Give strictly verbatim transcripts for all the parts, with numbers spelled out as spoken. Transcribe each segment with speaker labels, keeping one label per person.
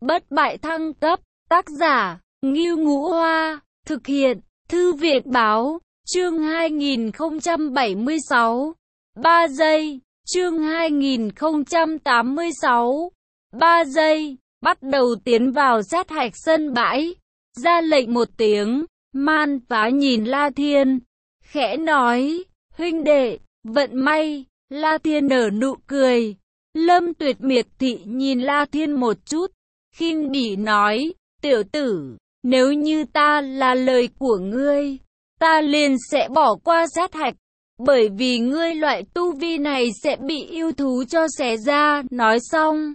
Speaker 1: bất bại thăng cấp, tác giả, Ngưu Ngũ Hoa, thực hiện, Thư viện Báo, chương hai nghìn không trăm bảy mươi sáu, ba giây, chương hai nghìn không trăm tám mươi sáu, ba giây, bắt đầu tiến vào sát hạch sân bãi, ra lệnh một tiếng, Man Phá nhìn La Thiên, khẽ nói, huynh đệ, vận may, La Thiên nở nụ cười. Lâm Tuyệt miệt thị nhìn La Thiên một chút, khinh bỉ nói, tiểu tử, nếu như ta là lời của ngươi, ta liền sẽ bỏ qua sát hạch, bởi vì ngươi loại tu vi này sẽ bị yêu thú cho xé ra. Nói xong,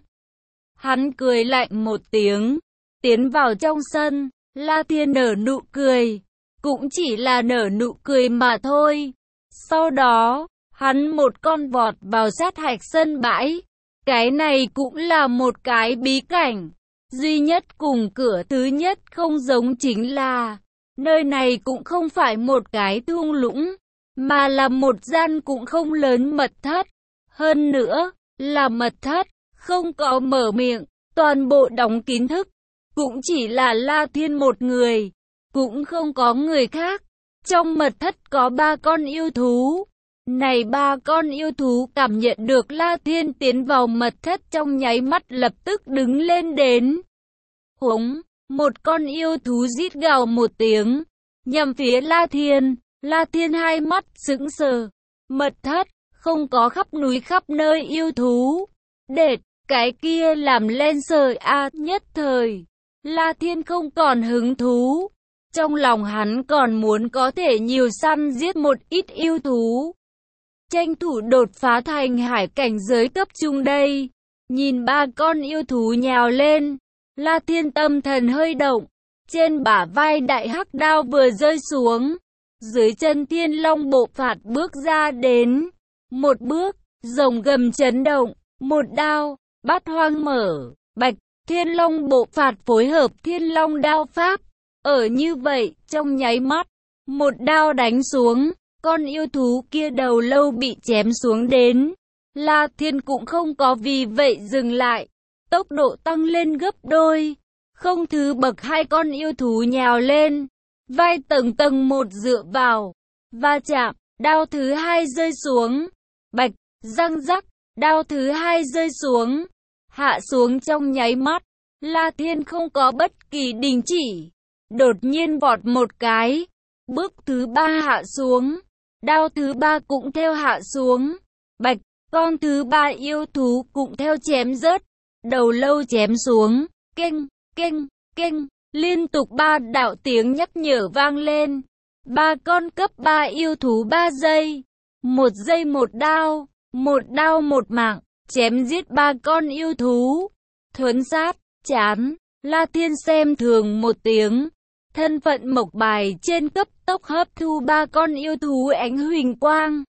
Speaker 1: hắn cười lạnh một tiếng, tiến vào trong sân. La Thiên nở nụ cười, cũng chỉ là nở nụ cười mà thôi. Sau đó, hắn một con vọt vào sát hạch sân bãi. Cái này cũng là một cái bí cảnh. Duy nhất cùng cửa thứ nhất không giống chính là, nơi này cũng không phải một cái thung lũng, mà là một gian cũng không lớn mật thất. Hơn nữa, là mật thất, không có mở miệng, toàn bộ đóng kín thức. Cũng chỉ là La Thiên một người, cũng không có người khác. Trong mật thất có ba con yêu thú. Này ba con yêu thú cảm nhận được La Thiên tiến vào mật thất trong nháy mắt lập tức đứng lên đến. Hống, một con yêu thú rít gào một tiếng, nhằm phía La Thiên. La Thiên hai mắt sững sờ. Mật thất, không có khắp núi khắp nơi yêu thú. Đệt, cái kia làm lên sợi a nhất thời. La Thiên không còn hứng thú. Trong lòng hắn còn muốn có thể nhiều săn giết một ít yêu thú. Tranh thủ đột phá thành hải cảnh giới cấp trung đây. Nhìn ba con yêu thú nhào lên, La Thiên tâm thần hơi động. Trên bả vai đại hắc đao vừa rơi xuống, dưới chân Thiên Long bộ phạt bước ra đến. Một bước, rồng gầm chấn động, một đao, bát hoang mở, bạch, Thiên Long bộ phạt phối hợp Thiên Long đao pháp. Ở như vậy, trong nháy mắt, một đao đánh xuống. Con yêu thú kia đầu lâu bị chém xuống đến. La Thiên cũng không có vì vậy dừng lại. Tốc độ tăng lên gấp đôi. Không thứ bậc hai con yêu thú nhào lên. Vai tầng tầng một dựa vào. Va chạm, đao thứ hai rơi xuống. Bạch, răng rắc, đao thứ hai rơi xuống. Hạ xuống trong nháy mắt. La Thiên không có bất kỳ đình chỉ. Đột nhiên vọt một cái. Bước thứ ba hạ xuống. Đao thứ ba cũng theo hạ xuống. Bạch, con thứ ba yêu thú cũng theo chém rớt. Đầu lâu chém xuống. Keng, keng, keng. Liên tục ba đạo tiếng nhắc nhở vang lên. Ba con cấp ba yêu thú ba giây. Một giây một đao. Một đao một mạng. Chém giết ba con yêu thú. Thuấn sát, chán. La Thiên xem thường một tiếng. Thân phận mộc bài trên cấp tốc hấp thu ba con yêu thú ánh huỳnh quang.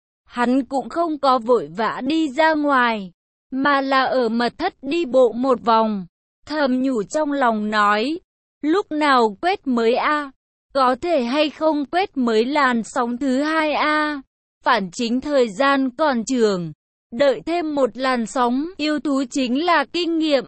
Speaker 1: Hắn cũng không có vội vã đi ra ngoài, mà là ở mật thất đi bộ một vòng. Thầm nhủ trong lòng nói, lúc nào quét mới a? Có thể hay không quét mới làn sóng thứ hai a? Phản chính thời gian còn trường, đợi thêm một làn sóng yêu thú chính là kinh nghiệm.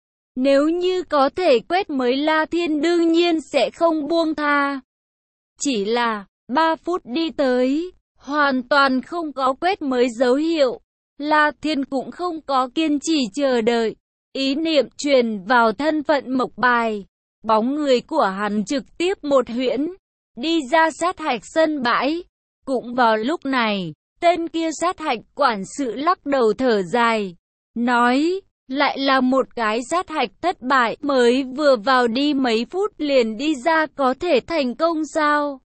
Speaker 1: Nếu như có thể quét mới La Thiên đương nhiên sẽ không buông tha. Chỉ là, ba phút đi tới, hoàn toàn không có quét mới dấu hiệu. La Thiên cũng không có kiên trì chờ đợi. Ý niệm truyền vào thân phận mộc bài. Bóng người của hắn trực tiếp một huyễn, đi ra sát hạch sân bãi. Cũng vào lúc này, tên kia sát hạch quản sự lắc đầu thở dài, nói, lại là một cái sát hạch thất bại, mới vừa vào đi mấy phút liền đi ra có thể thành công sao?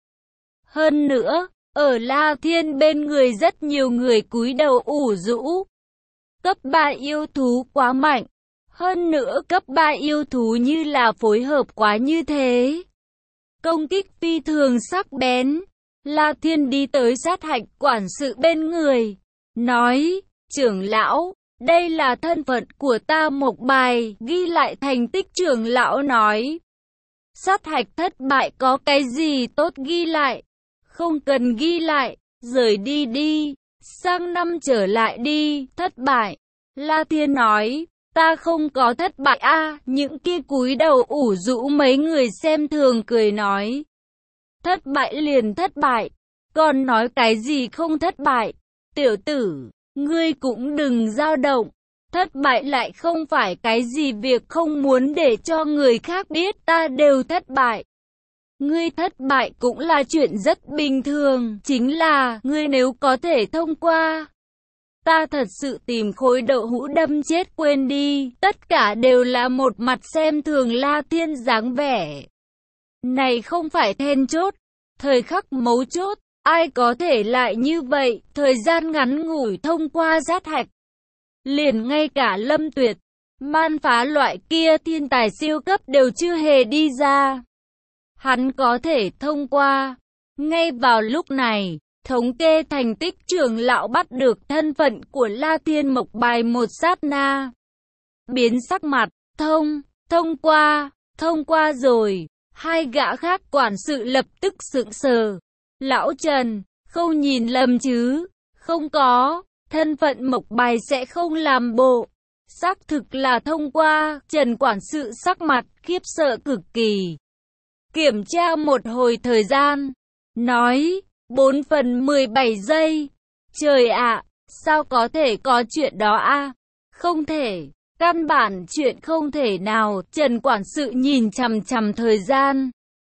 Speaker 1: Hơn nữa, ở La Thiên bên người rất nhiều người cúi đầu ủ rũ. Cấp ba yêu thú quá mạnh, hơn nữa cấp ba yêu thú như là phối hợp quá như thế. Công kích phi thường sắc bén. La Thiên đi tới sát hạch quản sự bên người, nói, trưởng lão, đây là thân phận của ta mộc bài, ghi lại thành tích. Trưởng lão nói, sát hạch thất bại có cái gì tốt ghi lại, không cần ghi lại, rời đi đi, sang năm trở lại đi. Thất bại, La Thiên nói, Ta không có thất bại a. À, những kia cúi đầu ủ rũ mấy người xem thường cười nói. Thất bại liền thất bại, còn nói cái gì không thất bại. Tiểu tử, ngươi cũng đừng dao động. Thất bại lại không phải cái gì việc không muốn để cho người khác biết ta đều thất bại. Ngươi thất bại cũng là chuyện rất bình thường, chính là ngươi nếu có thể thông qua. Ta thật sự tìm khối đậu hũ đâm chết quên đi, tất cả đều là một mặt xem thường La Thiên dáng vẻ. Này không phải then chốt, thời khắc mấu chốt, ai có thể lại như vậy, thời gian ngắn ngủi thông qua sát hạch. Liền ngay cả Lâm Tuyệt, Man Phá loại kia thiên tài siêu cấp đều chưa hề đi ra. Hắn có thể thông qua. Ngay vào lúc này, thống kê thành tích trưởng lão bắt được thân phận của La Thiên Mộc Bài một sát na. Biến sắc mặt, thông, thông qua, thông qua rồi. Hai gã khác quản sự lập tức sững sờ. Lão Trần, không nhìn lầm chứ? Không có, thân phận Mộc Bài sẽ không làm bộ. Xác thực là thông qua. Trần quản sự sắc mặt khiếp sợ cực kỳ. Kiểm tra một hồi thời gian, nói, bốn phần mười bảy giây. Trời ạ, sao có thể có chuyện đó a? Không thể, căn bản chuyện không thể nào. Trần quản sự nhìn chằm chằm thời gian,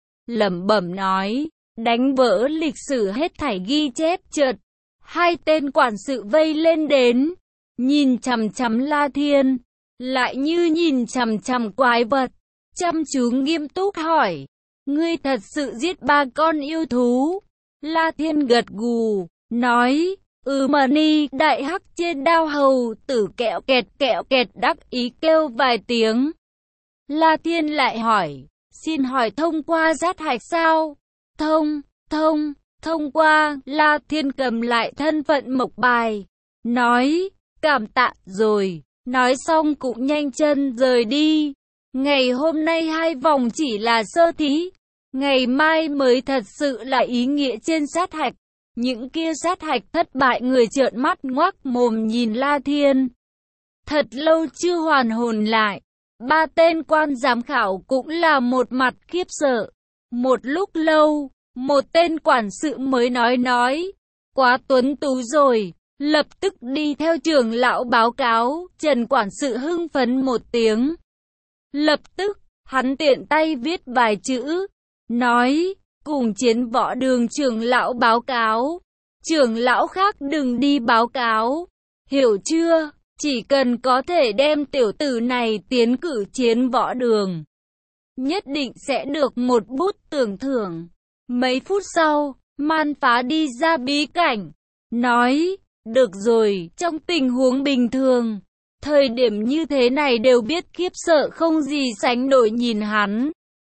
Speaker 1: lẩm bẩm nói, đánh vỡ lịch sử hết thảy ghi chép. Chợt, hai tên quản sự vây lên đến, nhìn chằm chằm La Thiên, lại như nhìn chằm chằm quái vật, chăm chú nghiêm túc hỏi. Ngươi thật sự giết ba con yêu thú? La Thiên gật gù, nói, ừ mà ni, đại hắc trên đao hầu tử kẹo kẹt kẹo kẹt đắc ý kêu vài tiếng. La Thiên lại hỏi, xin hỏi thông qua sát hạch sao? Thông, thông, thông qua. La Thiên cầm lại thân phận Mộc Bài, nói, cảm tạ rồi, nói xong cũng nhanh chân rời đi. Ngày hôm nay hai vòng chỉ là sơ thí, ngày mai mới thật sự là ý nghĩa trên sát hạch. Những kia sát hạch thất bại người trợn mắt ngoác mồm nhìn La Thiên. Thật lâu chưa hoàn hồn lại. Ba tên quan giám khảo cũng là một mặt khiếp sợ. Một lúc lâu, một tên quản sự mới nói nói, quá tuấn tú rồi, lập tức đi theo trưởng lão báo cáo. Trần quản sự hưng phấn một tiếng. Lập tức, hắn tiện tay viết vài chữ, nói, cùng chiến võ đường trưởng lão báo cáo. Trưởng lão khác đừng đi báo cáo. Hiểu chưa? Chỉ cần có thể đem tiểu tử này tiến cử chiến võ đường, nhất định sẽ được một bút tưởng thưởng. Mấy phút sau, Man Phá đi ra bí cảnh, nói, được rồi, trong tình huống bình thường, thời điểm như thế này đều biết khiếp sợ không gì sánh nổi nhìn hắn.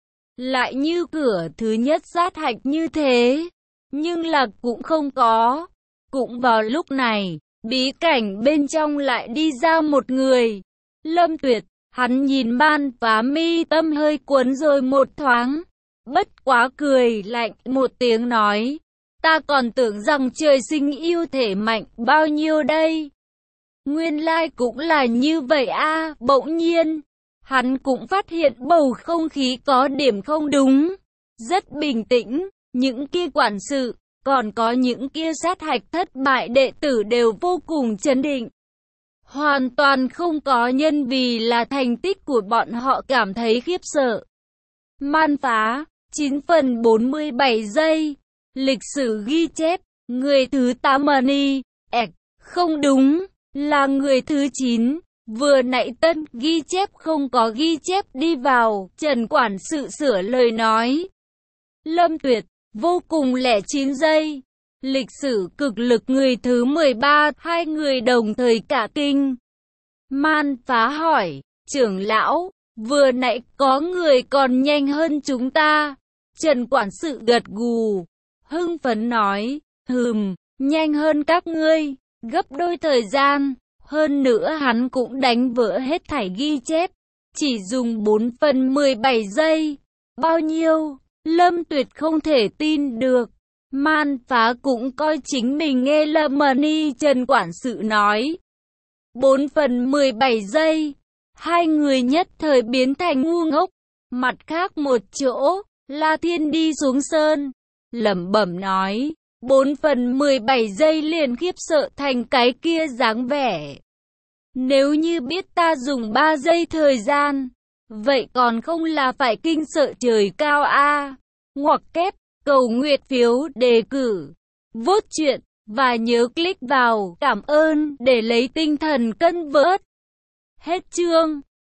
Speaker 1: Lại như cửa thứ nhất sát hạch như thế, nhưng là cũng không có. Cũng vào lúc này, bí cảnh bên trong lại đi ra một người. Lâm Tuyệt, hắn nhìn Man Phá mi tâm hơi cuốn rồi một thoáng. Bất quá cười lạnh một tiếng nói, ta còn tưởng rằng trời sinh yêu thể mạnh bao nhiêu đây. Nguyên lai cũng là như vậy a. À, bỗng nhiên, hắn cũng phát hiện bầu không khí có điểm không đúng. Rất bình tĩnh, những kia quản sự, còn có những kia sát hạch thất bại đệ tử đều vô cùng trấn định. Hoàn toàn không có nhân vì là thành tích của bọn họ cảm thấy khiếp sợ. Man Phá, chín phần bốn mươi bảy giây. Lịch sử ghi chép, người thứ tám Money, ẹc, không đúng, là người thứ chín. Vừa nãy tân ghi chép không có ghi chép đi vào. Trần quản sự sửa lời nói. Lâm Tuyệt, vô cùng lẻ chín giây. Lịch sử cực lực người thứ mười ba, hai người đồng thời cả kinh. Man Phá hỏi, trưởng lão, vừa nãy có người còn nhanh hơn chúng ta. Trần quản sự gật gù, hưng phấn nói, hừm, nhanh hơn các ngươi, gấp đôi thời gian. Hơn nữa hắn cũng đánh vỡ hết thảy ghi chép, chỉ dùng bốn phần mười bảy giây. Bao nhiêu? Lâm Tuyệt không thể tin được. Man Phá cũng coi chính mình nghe lầm. Money. Trần quản sự nói, bốn phần mười bảy giây. Hai người nhất thời biến thành ngu ngốc. Mặt khác một chỗ, La Thiên đi xuống sơn, lẩm bẩm nói, bốn phần mười bảy giây liền khiếp sợ thành cái kia dáng vẻ. Nếu như biết ta dùng ba giây thời gian, vậy còn không là phải kinh sợ trời cao a. Ngoặc kép, cầu nguyện phiếu đề cử, vote chuyện, và nhớ click vào cảm ơn để lấy tinh thần cân vớt. Hết chương.